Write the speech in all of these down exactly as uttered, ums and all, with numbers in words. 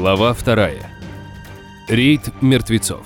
Глава вторая. Рейд мертвецов.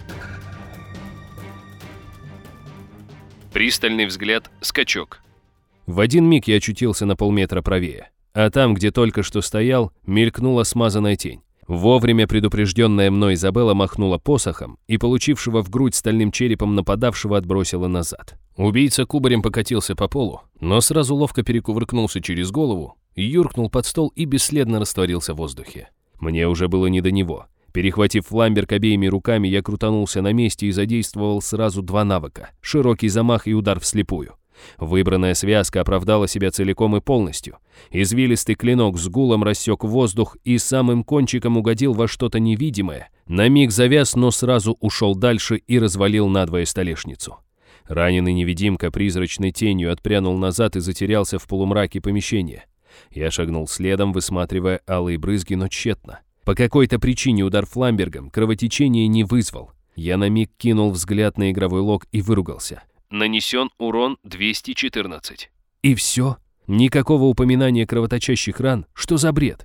Пристальный взгляд, скачок. В один миг я очутился на полметра правее, а там, где только что стоял, мелькнула смазанная тень. Вовремя предупрежденная мной Изабелла махнула посохом и получившего в грудь стальным черепом нападавшего отбросила назад. Убийца кубарем покатился по полу, но сразу ловко перекувыркнулся через голову, юркнул под стол и бесследно растворился в воздухе. Мне уже было не до него. Перехватив фламберг обеими руками, я крутанулся на месте и задействовал сразу два навыка – широкий замах и удар вслепую. Выбранная связка оправдала себя целиком и полностью. Извилистый клинок с гулом рассек воздух и самым кончиком угодил во что-то невидимое. На миг завяз, но сразу ушел дальше и развалил надвое столешницу. Раненый невидимка призрачной тенью отпрянул назад и затерялся в полумраке помещения. Я шагнул следом, высматривая алые брызги, но тщетно. По какой-то причине удар фламбергом кровотечения не вызвал. Я на миг кинул взгляд на игровой лог и выругался. Нанесен урон двести четырнадцать. И все? Никакого упоминания кровоточащих ран? Что за бред?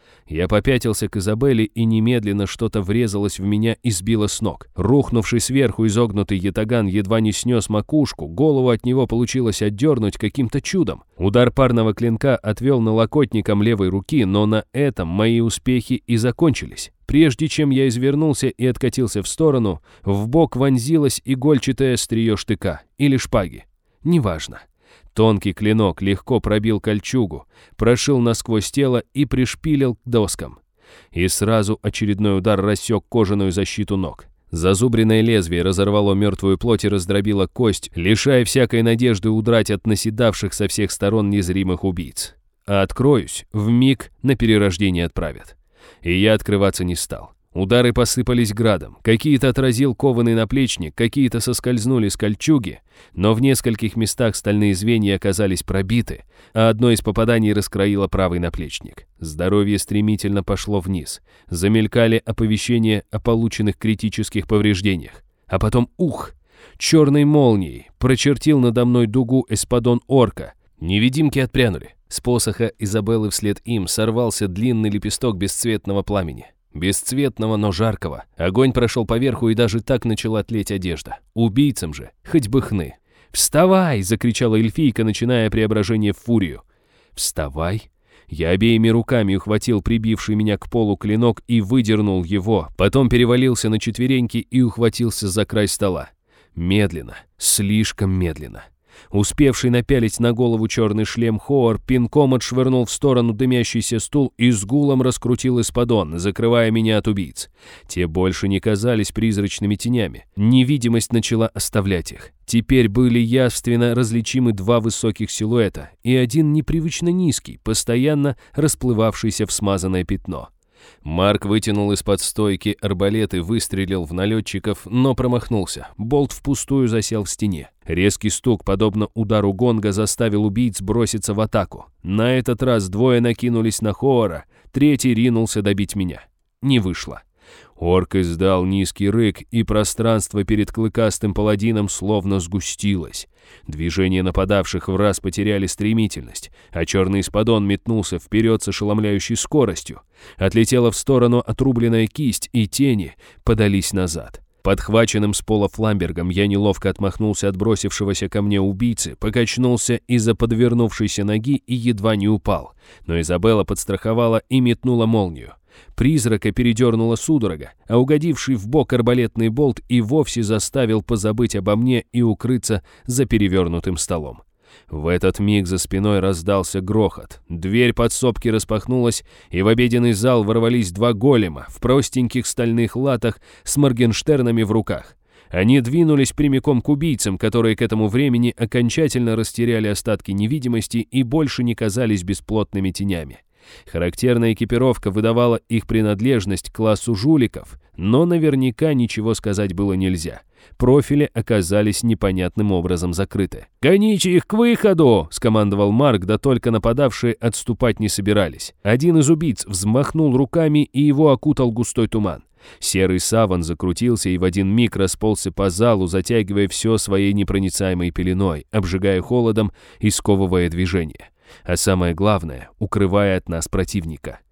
Я попятился к Изабелле, и немедленно что-то врезалось в меня и сбило с ног. Рухнувший сверху изогнутый ятаган едва не снес макушку, голову от него получилось отдернуть каким-то чудом. Удар парного клинка отвел налокотником левой руки, но на этом мои успехи и закончились. Прежде чем я извернулся и откатился в сторону, в бок вонзилось игольчатое острие штыка или шпаги. Неважно. Тонкий клинок легко пробил кольчугу, прошил насквозь тело и пришпилил к доскам. И сразу очередной удар рассек кожаную защиту ног. Зазубренное лезвие разорвало мертвую плоть и раздробило кость, лишая всякой надежды удрать от наседавших со всех сторон незримых убийц. А откроюсь, вмиг на перерождение отправят. И я открываться не стал. Удары посыпались градом. Какие-то отразил кованый наплечник, какие-то соскользнули с кольчуги, но в нескольких местах стальные звенья оказались пробиты, а одно из попаданий раскроило правый наплечник. Здоровье стремительно пошло вниз. Замелькали оповещения о полученных критических повреждениях. А потом ух! Черной молнией прочертил надо мной дугу эспадон орка. Невидимки отпрянули. С посоха Изабеллы вслед им сорвался длинный лепесток бесцветного пламени. Бесцветного, но жаркого. Огонь прошел поверху, и даже так начала тлеть одежда. Убийцам же хоть бы хны. «Вставай!» — закричала эльфийка, начиная преображение в фурию. «Вставай!» Я обеими руками ухватил прибивший меня к полу клинок и выдернул его, потом перевалился на четвереньки и ухватился за край стола. Медленно, слишком медленно. Успевший напялить на голову черный шлем Хоар пинком отшвырнул в сторону дымящийся стул и с гулом раскрутил эспадон, закрывая меня от убийц. Те больше не казались призрачными тенями. Невидимость начала оставлять их. Теперь были явственно различимы два высоких силуэта и один непривычно низкий, постоянно расплывавшийся в смазанное пятно. Марк вытянул из-под стойки арбалет и выстрелил в налетчиков, но промахнулся. Болт впустую засел в стене. Резкий стук, подобно удару гонга, заставил убийц броситься в атаку. На этот раз двое накинулись на Хоара, третий ринулся добить меня. Не вышло. Орк издал низкий рык, и пространство перед клыкастым паладином словно сгустилось. Движения нападавших враз потеряли стремительность, а черный эспадон метнулся вперед с ошеломляющей скоростью. Отлетела в сторону отрубленная кисть, и тени подались назад. Подхваченным с пола фламбергом я неловко отмахнулся от бросившегося ко мне убийцы, покачнулся из-за подвернувшейся ноги и едва не упал. Но Изабелла подстраховала и метнула молнию. Призрака передернула судорога, а угодивший в бок арбалетный болт и вовсе заставил позабыть обо мне и укрыться за перевернутым столом. В этот миг за спиной раздался грохот. Дверь подсобки распахнулась, и в обеденный зал ворвались два голема в простеньких стальных латах с моргенштернами в руках. Они двинулись прямиком к убийцам, которые к этому времени окончательно растеряли остатки невидимости и больше не казались бесплотными тенями. Характерная экипировка выдавала их принадлежность к классу жуликов, но наверняка ничего сказать было нельзя. Профили оказались непонятным образом закрыты. «Гоните их к выходу!» — скомандовал Марк, да только нападавшие отступать не собирались. Один из убийц взмахнул руками, и его окутал густой туман. Серый саван закрутился и в один миг расползся по залу, затягивая все своей непроницаемой пеленой, обжигая холодом и сковывая движение. А самое главное, укрывая от нас противника.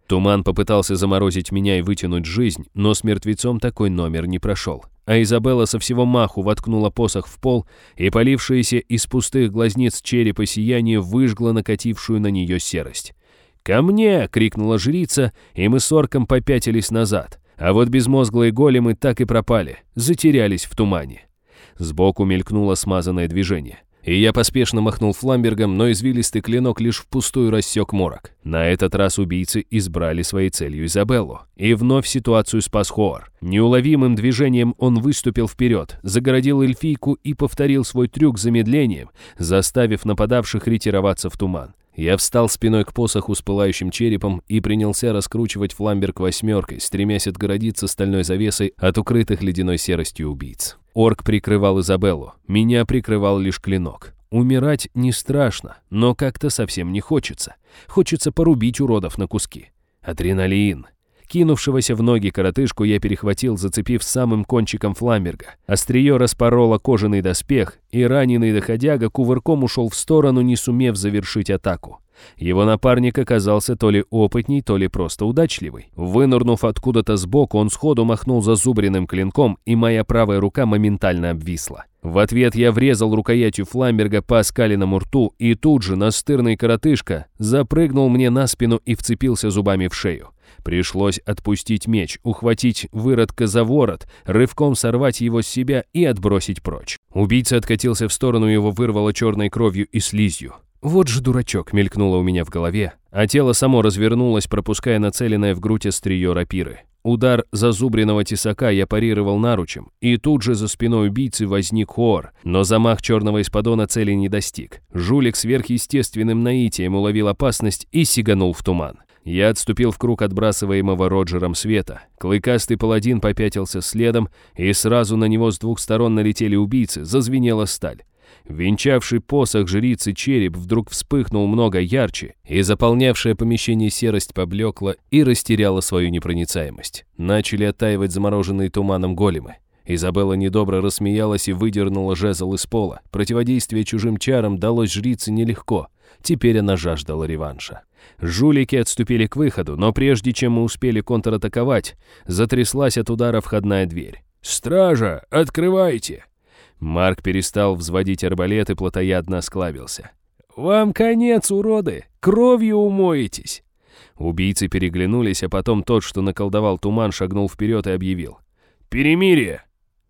Туман попытался заморозить меня и вытянуть жизнь, но с мертвецом такой номер не прошел. А Изабелла со всего маху воткнула посох в пол, и полившееся из пустых глазниц черепа сияние выжгло накатившую на нее серость. «Ко мне!» — крикнула жрица, и мы с орком попятились назад. А вот безмозглые големы так и пропали, затерялись в тумане. Сбоку мелькнуло смазанное движение. И я поспешно махнул фламбергом, но извилистый клинок лишь впустую рассек морок. На этот раз убийцы избрали своей целью Изабеллу. И вновь ситуацию спас Хоор. Неуловимым движением он выступил вперед, загородил эльфийку и повторил свой трюк замедлением, заставив нападавших ретироваться в туман. Я встал спиной к посоху с пылающим черепом и принялся раскручивать фламберг восьмеркой, стремясь отгородиться стальной завесой от укрытых ледяной серостью убийц. Орк прикрывал Изабеллу, меня прикрывал лишь клинок. Умирать не страшно, но как-то совсем не хочется. Хочется порубить уродов на куски. Адреналин. Кинувшегося в ноги коротышку я перехватил, зацепив самым кончиком фламберга. Острие распороло кожаный доспех, и раненый доходяга кувырком ушел в сторону, не сумев завершить атаку. Его напарник оказался то ли опытней, то ли просто удачливый. Вынырнув откуда-то сбоку, он сходу махнул зазубренным клинком, и моя правая рука моментально обвисла. В ответ я врезал рукоятью фламберга по оскаленному рту, и тут же настырный коротышка запрыгнул мне на спину и вцепился зубами в шею. Пришлось отпустить меч, ухватить выродка за ворот, рывком сорвать его с себя и отбросить прочь. Убийца откатился в сторону, его вырвало черной кровью и слизью. «Вот же дурачок!» — мелькнуло у меня в голове, а тело само развернулось, пропуская нацеленное в грудь острие рапиры. Удар зазубренного тесака я парировал наручем, и тут же за спиной убийцы возник Хоор, но замах черного исподона цели не достиг. Жулик сверхъестественным наитием уловил опасность и сиганул в туман. Я отступил в круг отбрасываемого Роджером света. Клыкастый паладин попятился следом, и сразу на него с двух сторон налетели убийцы, зазвенела сталь. Венчавший посох жрицы череп вдруг вспыхнул много ярче, и заполнявшее помещение серость поблекла и растеряла свою непроницаемость. Начали оттаивать замороженные туманом големы. Изабелла недобро рассмеялась и выдернула жезл из пола. Противодействие чужим чарам далось жрице нелегко. Теперь она жаждала реванша. Жулики отступили к выходу, но прежде чем мы успели контратаковать, затряслась от удара входная дверь. «Стража, открывайте!» Марк перестал взводить арбалет и плотоядно осклабился. «Вам конец, уроды! Кровью умоетесь!» Убийцы переглянулись, а потом тот, что наколдовал туман, шагнул вперед и объявил: «Перемирие!»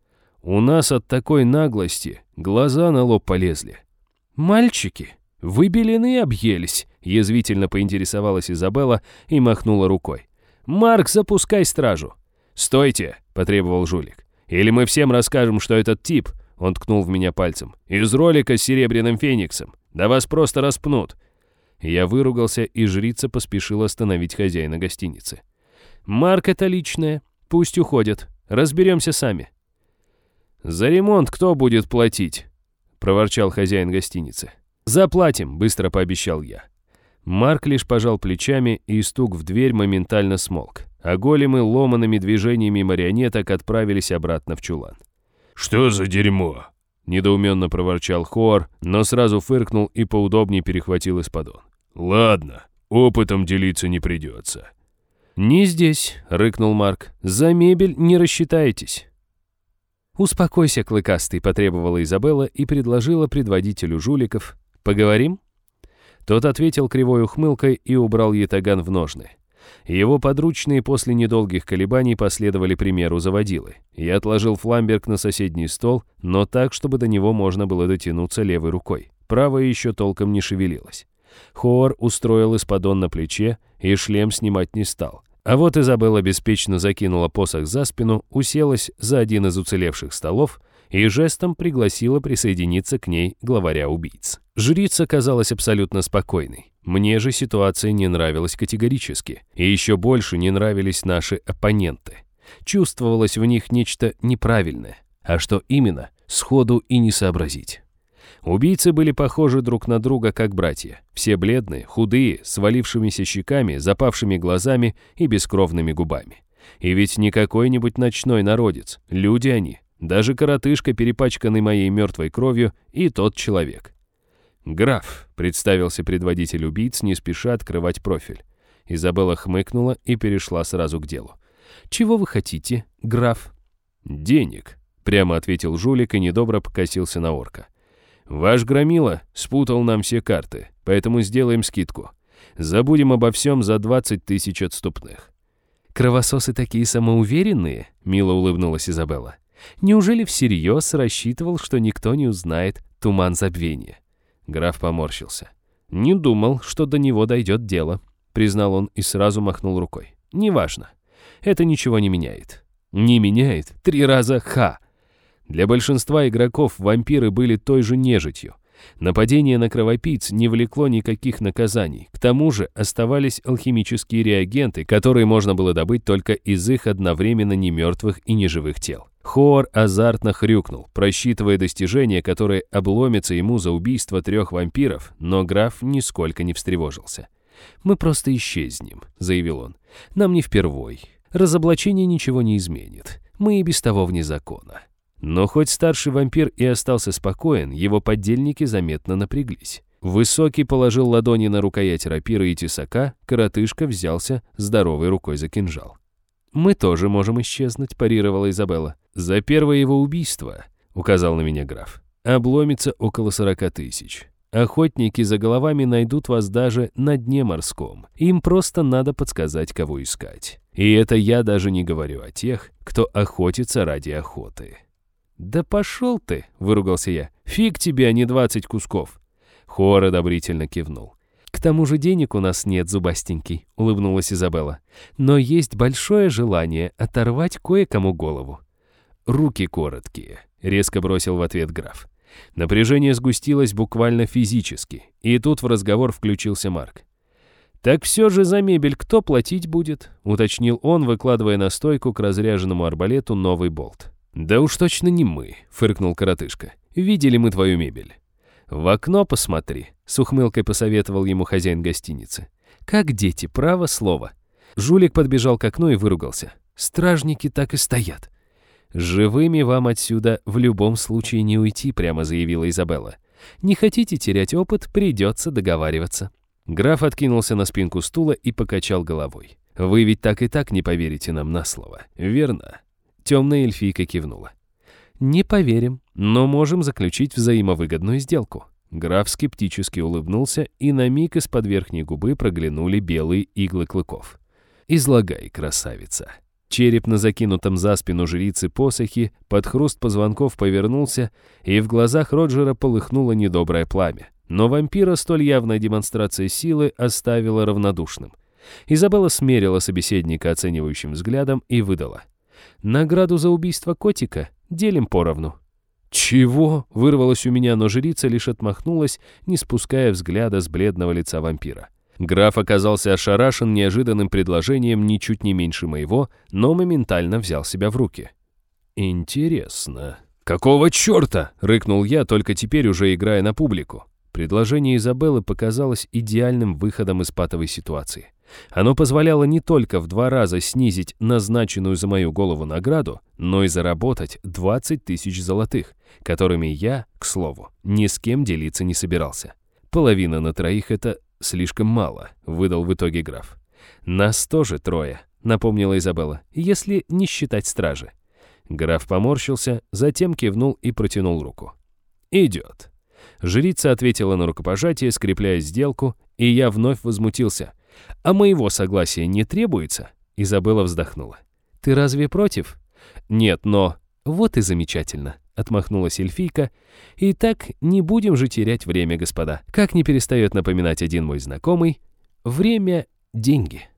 У нас от такой наглости глаза на лоб полезли. «Мальчики, вы белины объелись!» — язвительно поинтересовалась Изабелла и махнула рукой. «Марк, запускай стражу!» «Стойте!» — потребовал жулик. «Или мы всем расскажем, что этот тип...» — он ткнул в меня пальцем. «Из ролика с серебряным фениксом. Да вас просто распнут!» Я выругался, и жрица поспешила остановить хозяина гостиницы. «Марк, это личное. Пусть уходят. Разберемся сами». «За ремонт кто будет платить?» — проворчал хозяин гостиницы. «Заплатим», — быстро пообещал я. Марк лишь пожал плечами, и стук в дверь моментально смолк, а големы ломаными движениями марионеток отправились обратно в чулан. «Что за дерьмо?» — недоуменно проворчал Хоор, но сразу фыркнул и поудобнее перехватил исподон. «Ладно, опытом делиться не придется». «Не здесь», — рыкнул Марк. «За мебель не рассчитаетесь». «Успокойся, клыкастый», — потребовала Изабелла и предложила предводителю жуликов. «Поговорим?» Тот ответил кривой ухмылкой и убрал ятаган в ножны. Его подручные после недолгих колебаний последовали примеру заводилы. Я отложил фламберг на соседний стол, но так, чтобы до него можно было дотянуться левой рукой. Правая еще толком не шевелилась. Хоор устроил исподон на плече и шлем снимать не стал. А вот Изабелла беспечно закинула посох за спину, уселась за один из уцелевших столов и жестом пригласила присоединиться к ней главаря убийц. Жрица казалась абсолютно спокойной. Мне же ситуация не нравилась категорически, и еще больше не нравились наши оппоненты. Чувствовалось в них нечто неправильное, а что именно, сходу и не сообразить. Убийцы были похожи друг на друга как братья, все бледные, худые, с валившимися щеками, запавшими глазами и бескровными губами. И ведь не какой-нибудь ночной народец, люди они, даже коротышка, перепачканный моей мертвой кровью, и тот человек. «Граф», — представился предводитель убийц, не спеша открывать профиль. Изабелла хмыкнула и перешла сразу к делу. «Чего вы хотите, граф?» «Денег», — прямо ответил жулик и недобро покосился на орка. «Ваш громила спутал нам все карты, поэтому сделаем скидку. Забудем обо всем за двадцать тысяч отступных». «Кровососы такие самоуверенные?» — мило улыбнулась Изабелла. «Неужели всерьез рассчитывал, что никто не узнает туман забвения?» Граф поморщился. «Не думал, что до него дойдет дело», — признал он и сразу махнул рукой. «Неважно. Это ничего не меняет». «Не меняет? Три раза ха!» Для большинства игроков вампиры были той же нежитью. Нападение на кровопийц не влекло никаких наказаний. К тому же оставались алхимические реагенты, которые можно было добыть только из их одновременно немертвых и неживых тел. Хоор азартно хрюкнул, просчитывая достижения, которые обломятся ему за убийство трех вампиров, но граф нисколько не встревожился. «Мы просто исчезнем», — заявил он. «Нам не впервой. Разоблачение ничего не изменит. Мы и без того вне закона». Но хоть старший вампир и остался спокоен, его подельники заметно напряглись. Высокий положил ладони на рукоять рапиры и тесака, коротышка взялся здоровой рукой за кинжал. «Мы тоже можем исчезнуть», — парировала Изабелла. «За первое его убийство», — указал на меня граф, — «обломится около сорока тысяч. Охотники за головами найдут вас даже на дне морском. Им просто надо подсказать, кого искать. И это я даже не говорю о тех, кто охотится ради охоты». «Да пошел ты!» — выругался я. «Фиг тебе, а не двадцать кусков!» Хоор одобрительно кивнул. «К тому же денег у нас нет, зубастенький», — улыбнулась Изабелла. «Но есть большое желание оторвать кое-кому голову». «Руки короткие», — резко бросил в ответ граф. Напряжение сгустилось буквально физически, и тут в разговор включился Марк. «Так все же за мебель кто платить будет?» — уточнил он, выкладывая на стойку к разряженному арбалету новый болт. «Да уж точно не мы», — фыркнул коротышка. «Видели мы твою мебель». «В окно посмотри», — с ухмылкой посоветовал ему хозяин гостиницы. «Как дети, право слово». Жулик подбежал к окну и выругался. «Стражники так и стоят». «Живыми вам отсюда в любом случае не уйти», — прямо заявила Изабелла. «Не хотите терять опыт, придется договариваться». Граф откинулся на спинку стула и покачал головой. «Вы ведь так и так не поверите нам на слово, верно?» Темная эльфийка кивнула. «Не поверим, но можем заключить взаимовыгодную сделку». Граф скептически улыбнулся, и на миг из-под верхней губы проглянули белые иглы клыков. «Излагай, красавица». Череп на закинутом за спину жрицы посохе под хруст позвонков повернулся, и в глазах Роджера полыхнуло недоброе пламя. Но вампира столь явная демонстрация силы оставила равнодушным. Изабелла смерила собеседника оценивающим взглядом и выдала: «Награду за убийство котика делим поровну». «Чего?» — вырвалось у меня, но жрица лишь отмахнулась, не спуская взгляда с бледного лица вампира. Граф оказался ошарашен неожиданным предложением ничуть не меньше моего, но моментально взял себя в руки. «Интересно». «Какого черта?» — рыкнул я, только теперь уже играя на публику. Предложение Изабеллы показалось идеальным выходом из патовой ситуации. Оно позволяло не только в два раза снизить назначенную за мою голову награду, но и заработать двадцать тысяч золотых, которыми я, к слову, ни с кем делиться не собирался. Половина на троих — это слишком мало, выдал в итоге граф. «Нас тоже трое», — напомнила Изабелла, «если не считать стражи». Граф поморщился, затем кивнул и протянул руку. «Идет». Жрица ответила на рукопожатие, скрепляя сделку, и я вновь возмутился. «А моего согласия не требуется?» Изабелла вздохнула. «Ты разве против?» «Нет, но...» «Вот и замечательно», — отмахнулась эльфийка. «Итак, не будем же терять время, господа. Как не перестает напоминать один мой знакомый, время — деньги».